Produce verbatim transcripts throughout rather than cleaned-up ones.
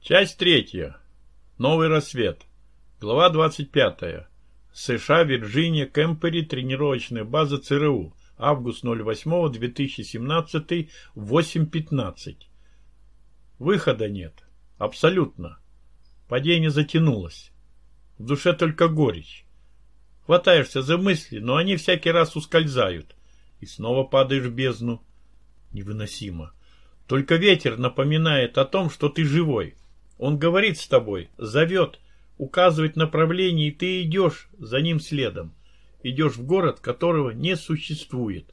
Часть третья. Новый рассвет. Глава двадцать пятая. США, Вирджиния, Кемпери, тренировочная база ЦРУ. Август ноль восьмого две тысячи семнадцатый, восемь пятнадцать. Выхода нет. Абсолютно. Падение затянулось. В душе только горечь. Хватаешься за мысли, но они всякий раз ускользают. И снова падаешь в бездну. Невыносимо. Только ветер напоминает о том, что ты живой. Он говорит с тобой, зовет, указывает направление, и ты идешь за ним следом. Идешь в город, которого не существует.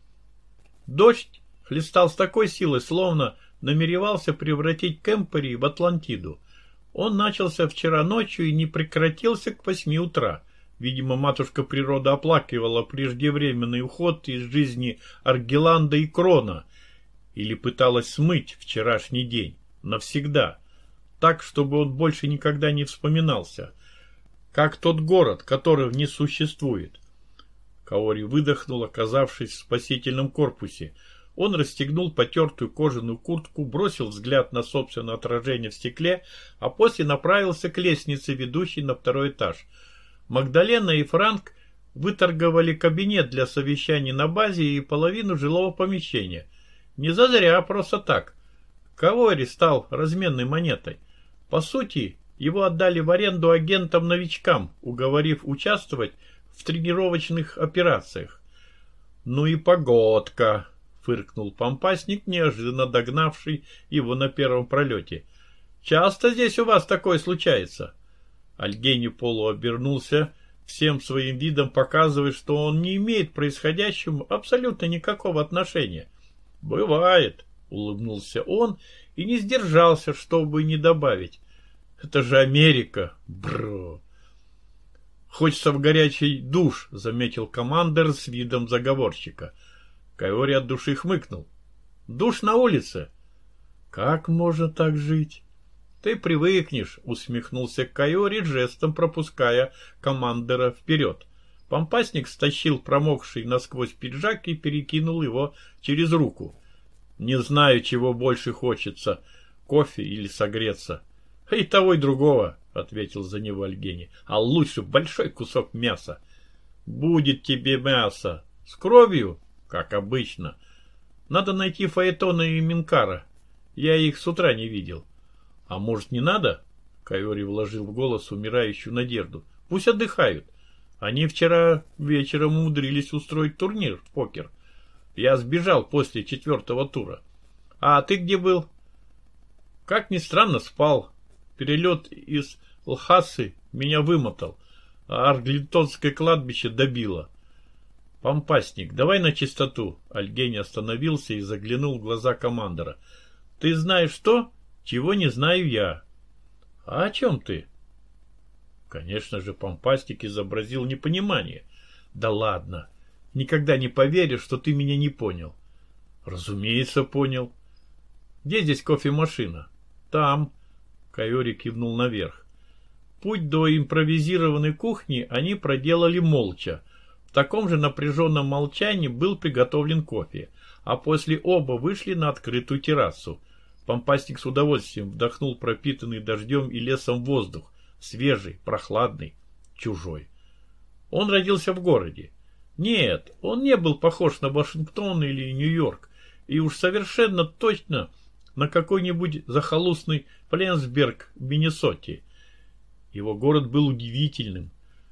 Дождь хлестал с такой силой, словно намеревался превратить Кемпери в Атлантиду. Он начался вчера ночью и не прекратился к восьми утра. Видимо, матушка природа оплакивала преждевременный уход из жизни Аргеланда и Крона или пыталась смыть вчерашний день навсегда. Так, чтобы он больше никогда не вспоминался. Как тот город, которого не существует. Каори выдохнул, оказавшись в спасительном корпусе. Он расстегнул потертую кожаную куртку, бросил взгляд на собственное отражение в стекле, а после направился к лестнице, ведущей на второй этаж. Магдалена и Франк выторговали кабинет для совещаний на базе и половину жилого помещения. Не зазря, а просто так. Каори стал разменной монетой. По сути, его отдали в аренду агентам-новичкам, уговорив участвовать в тренировочных операциях. «Ну и погодка!» — фыркнул помпасник, неожиданно догнавший его на первом пролете. «Часто здесь у вас такое случается?» Альгени полуобернулся, всем своим видом показывая, что он не имеет к происходящему абсолютно никакого отношения. «Бывает», — улыбнулся он и не сдержался, чтобы не добавить. «Это же Америка, бро!» «Хочется в горячий душ», — заметил командир с видом заговорщика. Каори от души хмыкнул. «Душ на улице?» «Как можно так жить?» «Ты привыкнешь», — усмехнулся Каори, жестом пропуская командира вперед. Помпасник стащил промокший насквозь пиджак и перекинул его через руку. «Не знаю, чего больше хочется, кофе или согреться». «И того, и другого», — ответил за него Альгени. «А лучше большой кусок мяса». «Будет тебе мясо. С кровью, как обычно. Надо найти Фаэтона и Минкара. Я их с утра не видел». «А может, не надо?» — Каори вложил в голос умирающую надежду. «Пусть отдыхают. Они вчера вечером умудрились устроить турнир в покер. Я сбежал после четвертого тура. А ты где был?» «Как ни странно, спал. Перелет из Лхасы меня вымотал, а Арглитонское кладбище добило». «Помпасник, давай на чистоту». Альгени остановился и заглянул в глаза командора. «Ты знаешь то, чего не знаю я». «А о чем ты?» Конечно же, помпастик изобразил непонимание. «Да ладно, никогда не поверю, что ты меня не понял». «Разумеется, понял». «Где здесь кофемашина?» «Там». Каори кивнул наверх. Путь до импровизированной кухни они проделали молча. В таком же напряженном молчании был приготовлен кофе, а после оба вышли на открытую террасу. Помпастик с удовольствием вдохнул пропитанный дождем и лесом воздух, свежий, прохладный, чужой. Он родился в городе. Нет, он не был похож на Вашингтон или Нью-Йорк, и уж совершенно точно на какой-нибудь захолустный Пленсберг в Миннесоте. Его город был удивительным.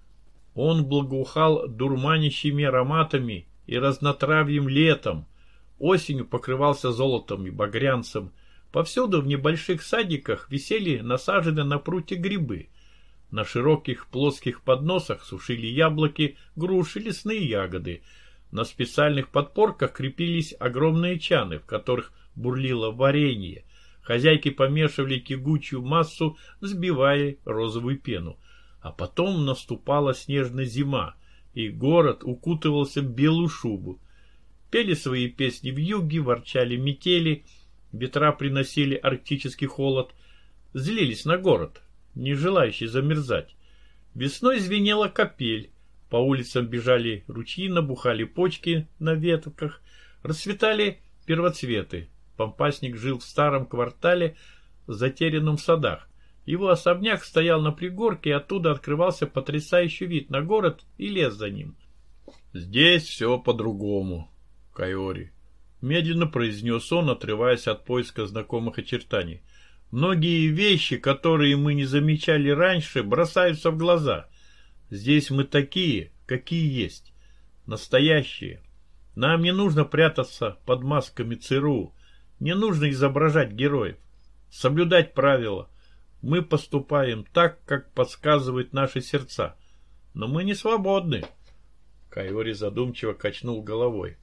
Он благоухал дурманящими ароматами и разнотравьем летом, осенью покрывался золотом и багрянцем. Повсюду в небольших садиках висели насаженные на прутья грибы. На широких плоских подносах сушили яблоки, груши, лесные ягоды. На специальных подпорках крепились огромные чаны, в которых бурлило варенье. Хозяйки помешивали тягучую массу, взбивая розовую пену. А потом наступала снежная зима, и город укутывался в белую шубу. Пели свои песни вьюги, ворчали метели, ветра приносили арктический холод, злились на город, не желающий замерзать. Весной звенела капель, по улицам бежали ручьи, набухали почки на ветках, расцветали первоцветы. Помпасник жил в старом квартале затерянном в садах. Его особняк стоял на пригорке, и оттуда открывался потрясающий вид на город и лес за ним. «Здесь все по-другому, Кайори», — медленно произнес он, отрываясь от поиска знакомых очертаний. «Многие вещи, которые мы не замечали раньше, бросаются в глаза. Здесь мы такие, какие есть. Настоящие. Нам не нужно прятаться под масками ЦРУ. Не нужно изображать героев. Соблюдать правила. Мы поступаем так, как подсказывают наши сердца. Но мы не свободны». Кайори задумчиво качнул головой.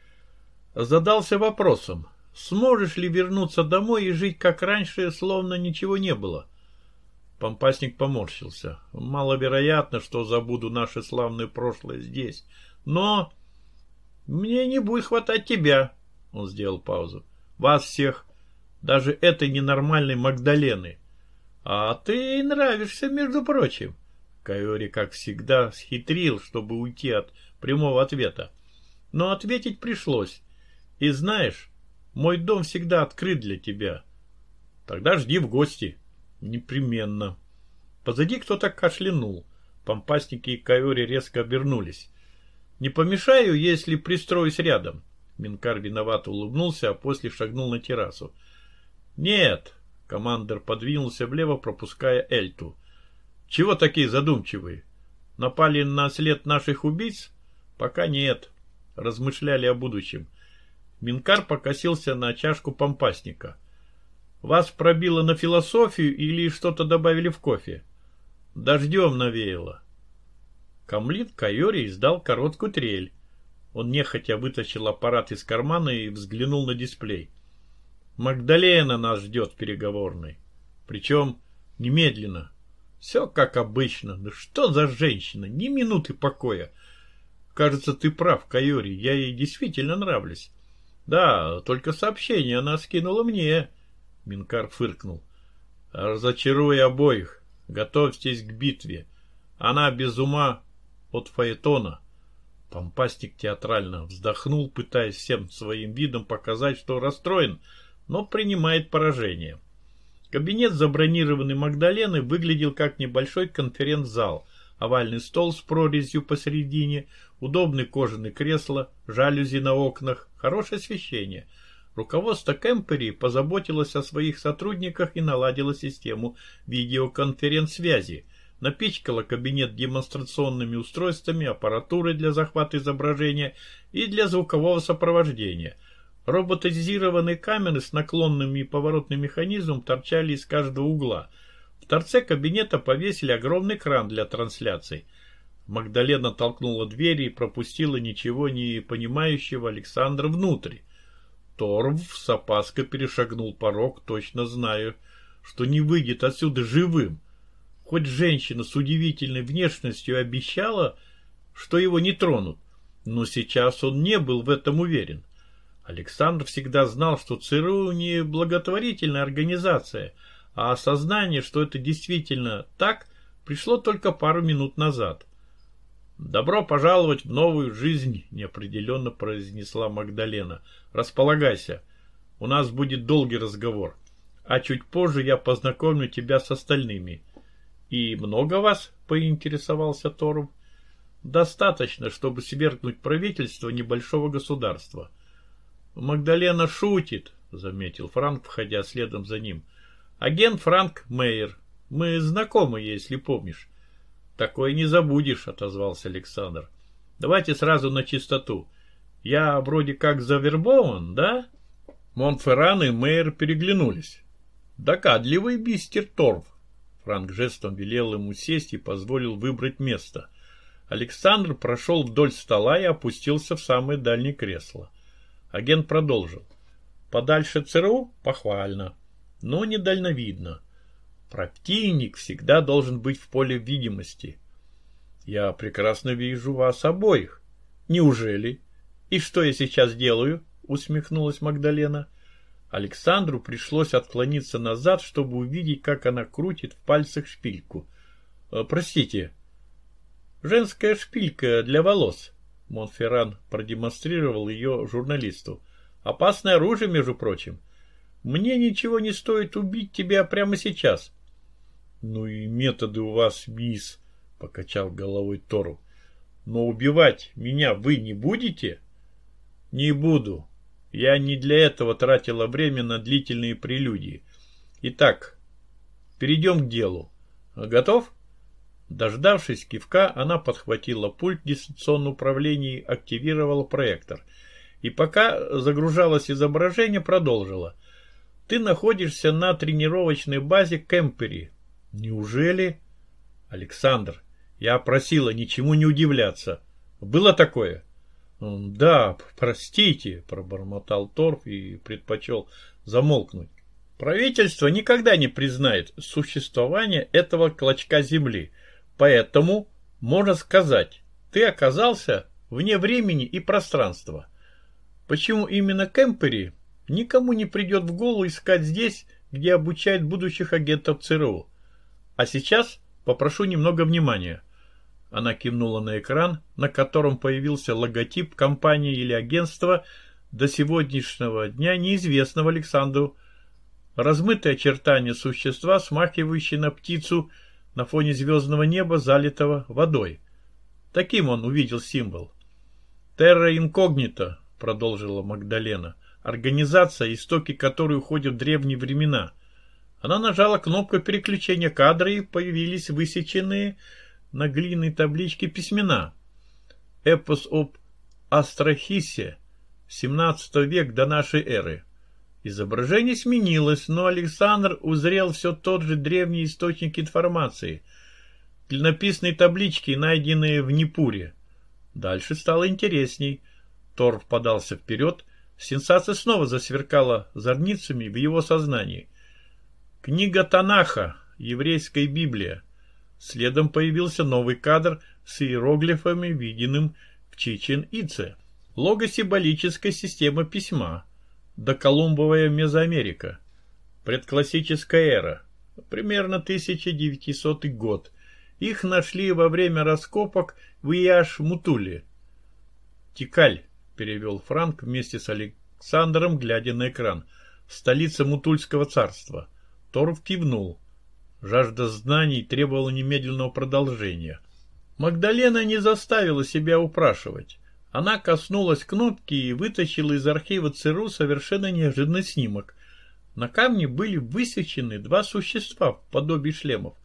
Задался вопросом, сможешь ли вернуться домой и жить как раньше, словно ничего не было? Помпасник поморщился. Маловероятно, что забуду наше славное прошлое здесь. Но мне не будет хватать тебя. Он сделал паузу. Вас всех. Даже этой ненормальной Магдалены. А ты ей нравишься, между прочим. Кайори, как всегда, схитрил, чтобы уйти от прямого ответа. Но ответить пришлось. И знаешь, мой дом всегда открыт для тебя. Тогда жди в гости. Непременно. Позади кто-то кашлянул. Помпасники и Кайори резко обернулись. Не помешаю, если пристроюсь рядом. Минкар виновато улыбнулся, а после шагнул на террасу. Нет. Командор подвинулся влево, пропуская Эльту. Чего такие задумчивые? Напали на след наших убийц? Пока нет. Размышляли о будущем. Минкар покосился на чашку помпасника. Вас пробило на философию или что-то добавили в кофе? Дождем навеяло. Камлит Кайори издал короткую трель. Он нехотя вытащил аппарат из кармана и взглянул на дисплей. Магдалена нас ждет в переговорной. Причем немедленно. Все как обычно. Да что за женщина? Ни минуты покоя. Кажется, ты прав, Кайори. Я ей действительно нравлюсь. Да, только сообщение она скинула мне. Минкар фыркнул. Разочаруй обоих. Готовьтесь к битве. Она без ума от фаэтона. Помпастик театрально вздохнул, пытаясь всем своим видом показать, что расстроен, но принимает поражение. Кабинет, забронированный Магдаленой, выглядел как небольшой конференц-зал. Овальный стол с прорезью посередине, удобные кожаные кресла, жалюзи на окнах, хорошее освещение. Руководство Кэмпери позаботилось о своих сотрудниках и наладило систему видеоконференц-связи. Напичкало кабинет демонстрационными устройствами, аппаратурой для захвата изображения и для звукового сопровождения. Роботизированные камеры с наклонным и поворотным механизмом торчали из каждого угла. В торце кабинета повесили огромный кран для трансляций. Магдалена толкнула дверь и пропустила ничего не понимающего Александра внутрь. Торв с опаской перешагнул порог, точно зная, что не выйдет отсюда живым. Хоть женщина с удивительной внешностью обещала, что его не тронут, но сейчас он не был в этом уверен. Александр всегда знал, что ЦРУ не благотворительная организация, а осознание, что это действительно так, пришло только пару минут назад. «Добро пожаловать в новую жизнь», — неопределенно произнесла Магдалена. «Располагайся. У нас будет долгий разговор. А чуть позже я познакомлю тебя с остальными». «И много вас?» — поинтересовался Торв. «Достаточно, чтобы свергнуть правительство небольшого государства». «Магдалена шутит», — заметил Франк, входя следом за ним. «Агент Франк Мейер. Мы знакомы, если помнишь». «Такое не забудешь», — отозвался Александр. «Давайте сразу на чистоту. Я вроде как завербован, да?» Монферран и Мейер переглянулись. «Докадливый бистер Торв». Франк жестом велел ему сесть и позволил выбрать место. Александр прошел вдоль стола и опустился в самое дальнее кресло. Агент продолжил. «Подальше ЦРУ? Похвально. Но недальновидно. Противник всегда должен быть в поле видимости. Я прекрасно вижу вас обоих. Неужели? И что я сейчас делаю?» Усмехнулась Магдалена. Александру пришлось отклониться назад, чтобы увидеть, как она крутит в пальцах шпильку. «Простите, женская шпилька для волос». Монферран продемонстрировал ее журналисту. «Опасное оружие, между прочим. Мне ничего не стоит убить тебя прямо сейчас. Ну и методы у вас, мисс, покачал головой Торв. Но убивать меня вы не будете? Не буду. Я не для этого тратила время на длительные прелюдии. Итак, перейдем к делу. Готов? Дождавшись кивка, она подхватила пульт дистанционного управления и активировала проектор. И пока загружалось изображение, продолжила. Ты находишься на тренировочной базе Кемпери. Неужели? Александр, я просила ничему не удивляться. Было такое? Да, простите, пробормотал Торв и предпочел замолкнуть. Правительство никогда не признает существование этого клочка земли. Поэтому, можно сказать, ты оказался вне времени и пространства. Почему именно Кемпери? Никому не придет в голову искать здесь, где обучают будущих агентов ЦРУ. А сейчас попрошу немного внимания. Она кивнула на экран, на котором появился логотип компании или агентства, до сегодняшнего дня неизвестного Александру. Размытые очертания существа, смахивающие на птицу на фоне звездного неба, залитого водой. Таким он увидел символ. «Терра инкогнита», — продолжила Магдалена, — «организация, истоки которой уходят в древние времена». Она нажала кнопку переключения кадра, и появились высеченные на глиняной табличке письмена. «Эпос об Астрахисе, семнадцатый век до нашей эры». Изображение сменилось, но Александр узрел все тот же древний источник информации. Клинописные таблички, найденные в Непуре. Дальше стало интересней. Торв подался вперед. Сенсация снова засверкала зорницами в его сознании. Книга Танаха, еврейская Библия. Следом появился новый кадр с иероглифами, виденным в Чичен-Ице. Логосимволическая система письма. Доколумбовая Мезоамерика. Предклассическая эра. Примерно тысяча девятисотый год. Их нашли во время раскопок в Ияш-Мутуле. «Тикаль», — перевел Франк вместе с Александром, глядя на экран. «Столица Мутульского царства». Торв кивнул. Жажда знаний требовала немедленного продолжения. Магдалена не заставила себя упрашивать. Она коснулась кнопки и вытащила из архива ЦРУ совершенно неожиданный снимок. На камне были высечены два существа в подобии шлемов.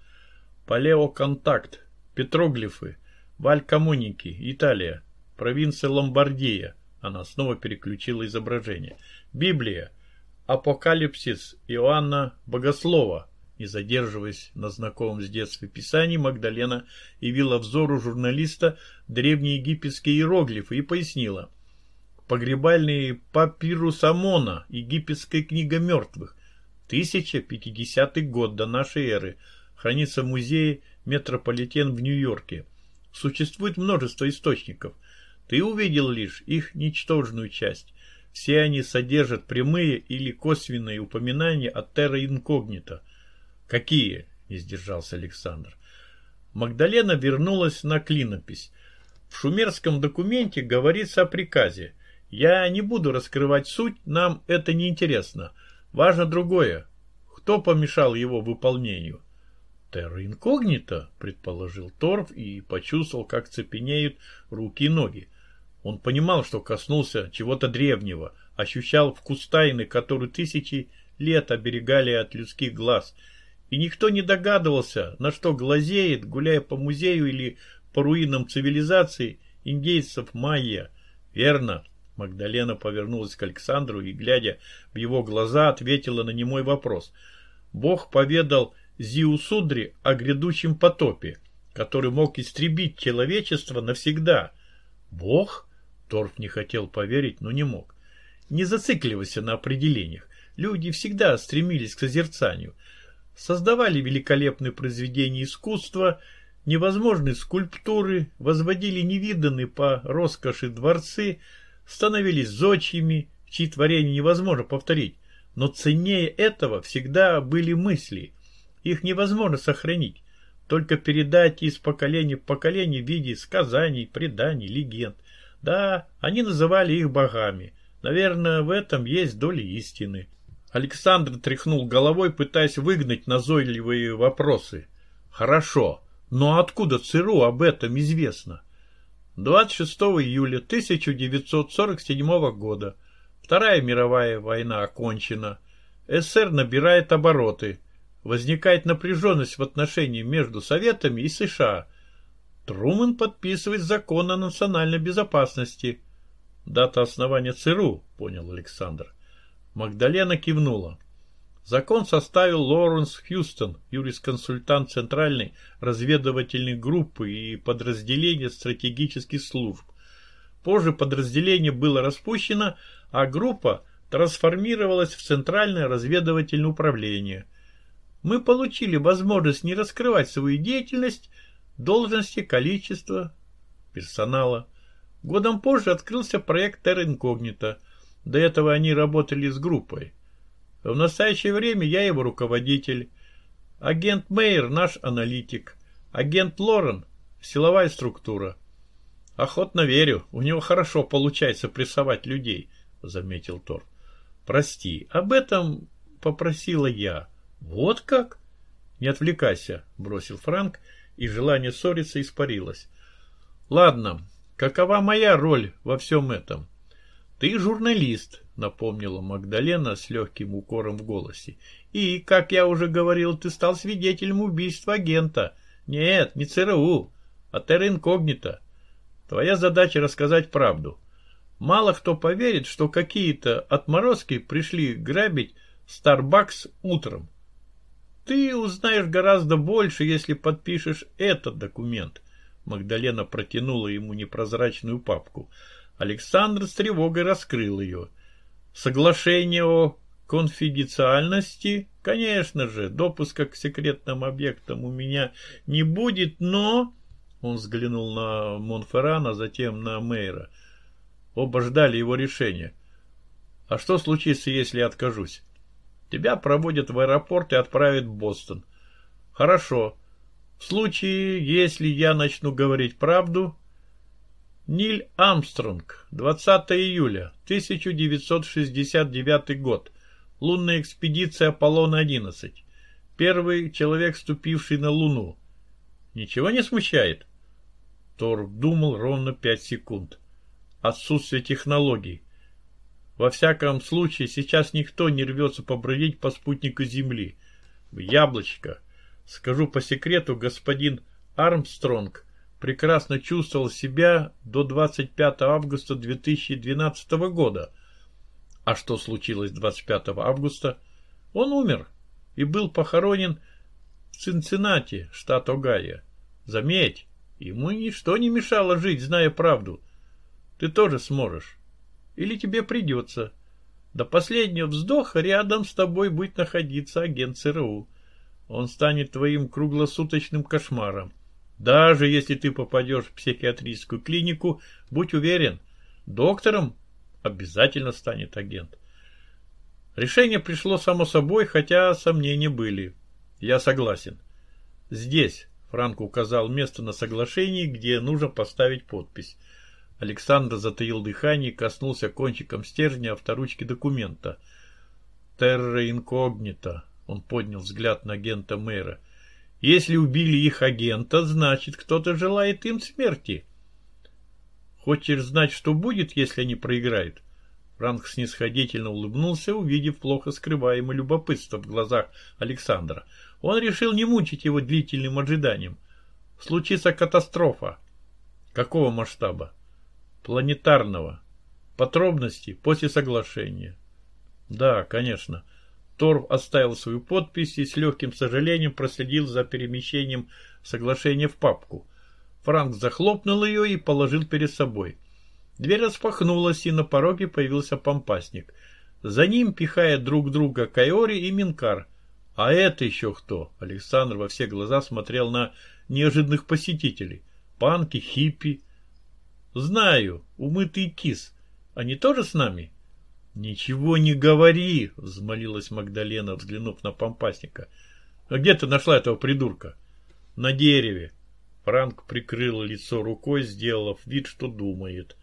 Палеоконтакт, петроглифы, Валь-Камоники, Италия, провинция Ломбардия. Она снова переключила изображение. Библия, Апокалипсис Иоанна Богослова. Не задерживаясь на знакомом с детства писании, Магдалена явила взору журналиста древнеегипетские иероглифы и пояснила. Погребальный папирус Амона, египетская книга мертвых, тысяча пятидесятый год до нашей эры, хранится в музее Метрополитен в Нью-Йорке. Существует множество источников. Ты увидел лишь их ничтожную часть. Все они содержат прямые или косвенные упоминания о терра инкогнито. «Какие?» — не сдержался Александр. Магдалена вернулась на клинопись. В шумерском документе говорится о приказе. Я не буду раскрывать суть, нам это не интересно. Важно другое. Кто помешал его выполнению? «Терра инкогнито», — предположил Торв и почувствовал, как цепенеют руки и ноги. Он понимал, что коснулся чего-то древнего, ощущал вкус тайны, которую тысячи лет оберегали от людских глаз. И никто не догадывался, на что глазеет, гуляя по музею или по руинам цивилизации индейцев майя. Верно. Магдалена повернулась к Александру и, глядя в его глаза, ответила на немой вопрос. Бог поведал Зиусудре о грядущем потопе, который мог истребить человечество навсегда. Бог? Торв не хотел поверить, но не мог. Не зацикливайся на определениях. Люди всегда стремились к созерцанию. Создавали великолепные произведения искусства, невозможные скульптуры, возводили невиданные по роскоши дворцы, становились зодчими, чьи творения невозможно повторить. Но ценнее этого всегда были мысли. Их невозможно сохранить, только передать из поколения в поколение в виде сказаний, преданий, легенд. Да, они называли их богами. Наверное, в этом есть доля истины. Александр тряхнул головой, пытаясь выгнать назойливые вопросы. Хорошо, но откуда ЦРУ об этом известно? двадцать шестого июля тысяча девятьсот сорок седьмого года. Вторая мировая война окончена. СССР набирает обороты. Возникает напряженность в отношении между Советами и США. Трумэн подписывает закон о национальной безопасности. Дата основания ЦРУ, понял Александр. Магдалена кивнула. Закон составил Лоуренс Хьюстон, юрисконсультант Центральной разведывательной группы и подразделения стратегических служб. Позже подразделение было распущено, а группа трансформировалась в Центральное разведывательное управление. Мы получили возможность не раскрывать свою деятельность, должности, количество персонала. Годом позже открылся проект Terra Incognita. До этого они работали с группой. В настоящее время я его руководитель. Агент Мейер наш аналитик. Агент Лорен – силовая структура. Охотно верю, у него хорошо получается прессовать людей, заметил Тор. Прости, об этом попросила я. Вот как? Не отвлекайся, бросил Франк, и желание ссориться испарилось. Ладно, какова моя роль во всем этом? Ты журналист, напомнила Магдалена с легким укором в голосе. И, как я уже говорил, ты стал свидетелем убийства агента. Нет, не ЦРУ, а Terra Incognita. Твоя задача рассказать правду. Мало кто поверит, что какие-то отморозки пришли грабить Starbucks утром. Ты узнаешь гораздо больше, если подпишешь этот документ. Магдалена протянула ему непрозрачную папку. Александр с тревогой раскрыл ее. Соглашение о конфиденциальности, конечно же, допуска к секретным объектам у меня не будет, но... Он взглянул на Монферрана, затем на Мейера. Оба ждали его решения. А что случится, если я откажусь? Тебя проводят в аэропорт и отправят в Бостон. Хорошо. В случае, если я начну говорить правду... Ниль Армстронг, двадцатого июля тысяча девятьсот шестьдесят девятый год. Лунная экспедиция Аполлон одиннадцать. Первый человек, ступивший на Луну. Ничего не смущает? Тор думал ровно пять секунд. Отсутствие технологий. Во всяком случае, сейчас никто не рвется побродить по спутнику Земли. Яблочко. Скажу по секрету, господин Армстронг прекрасно чувствовал себя до двадцать пятого августа две тысячи двенадцатого года. А что случилось двадцать пятого августа? Он умер и был похоронен в Цинциннати, штат Огайо. Заметь, ему ничто не мешало жить, зная правду. Ты тоже сможешь. Или тебе придется. До последнего вздоха рядом с тобой будет находиться агент ЦРУ. Он станет твоим круглосуточным кошмаром. Даже если ты попадешь в психиатрическую клинику, будь уверен, доктором обязательно станет агент. Решение пришло само собой, хотя сомнения были. Я согласен. Здесь Франк указал место на соглашении, где нужно поставить подпись. Александр затаил дыхание и коснулся кончиком стержня авторучки документа. Terra Incognita. Он поднял взгляд на агента Мейера. Если убили их агента, значит, кто-то желает им смерти. Хочешь знать, что будет, если они проиграют? Франк снисходительно улыбнулся, увидев плохо скрываемое любопытство в глазах Александра. Он решил не мучить его длительным ожиданием. Случится катастрофа. Какого масштаба? Планетарного. Подробности после соглашения. Да, конечно. Тор оставил свою подпись и с легким сожалением проследил за перемещением соглашения в папку. Франк захлопнул ее и положил перед собой. Дверь распахнулась, и на пороге появился помпасник. За ним, пихая друг друга, Кайори и Минкар. А это еще кто? Александр во все глаза смотрел на неожиданных посетителей. Панки, хиппи. Знаю, умытый кис. Они тоже с нами? Ничего не говори, взмолилась Магдалена, взглянув на помпасника. А где ты нашла этого придурка? На дереве. Франк прикрыл лицо рукой, сделав вид, что думает.